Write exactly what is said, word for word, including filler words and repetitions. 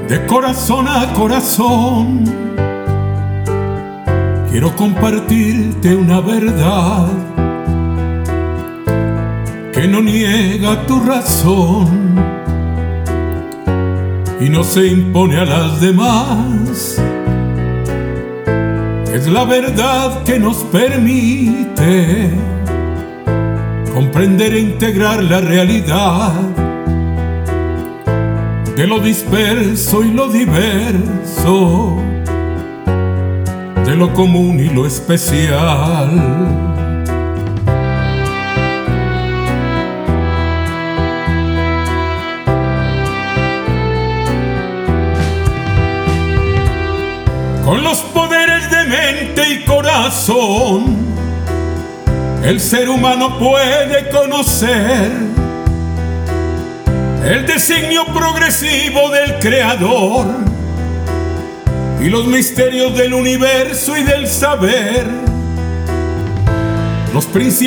de corazón a corazón. Quiero compartirte una verdad que no niega tu razón y no se impone a las demás. Es la verdad que nos permite comprender e integrar la realidad de lo disperso y lo diverso, de lo común y lo especial. Con los poderes de mente y corazón, el ser humano puede conocer el designio progresivo del Creador y los misterios del universo y del saber, los principios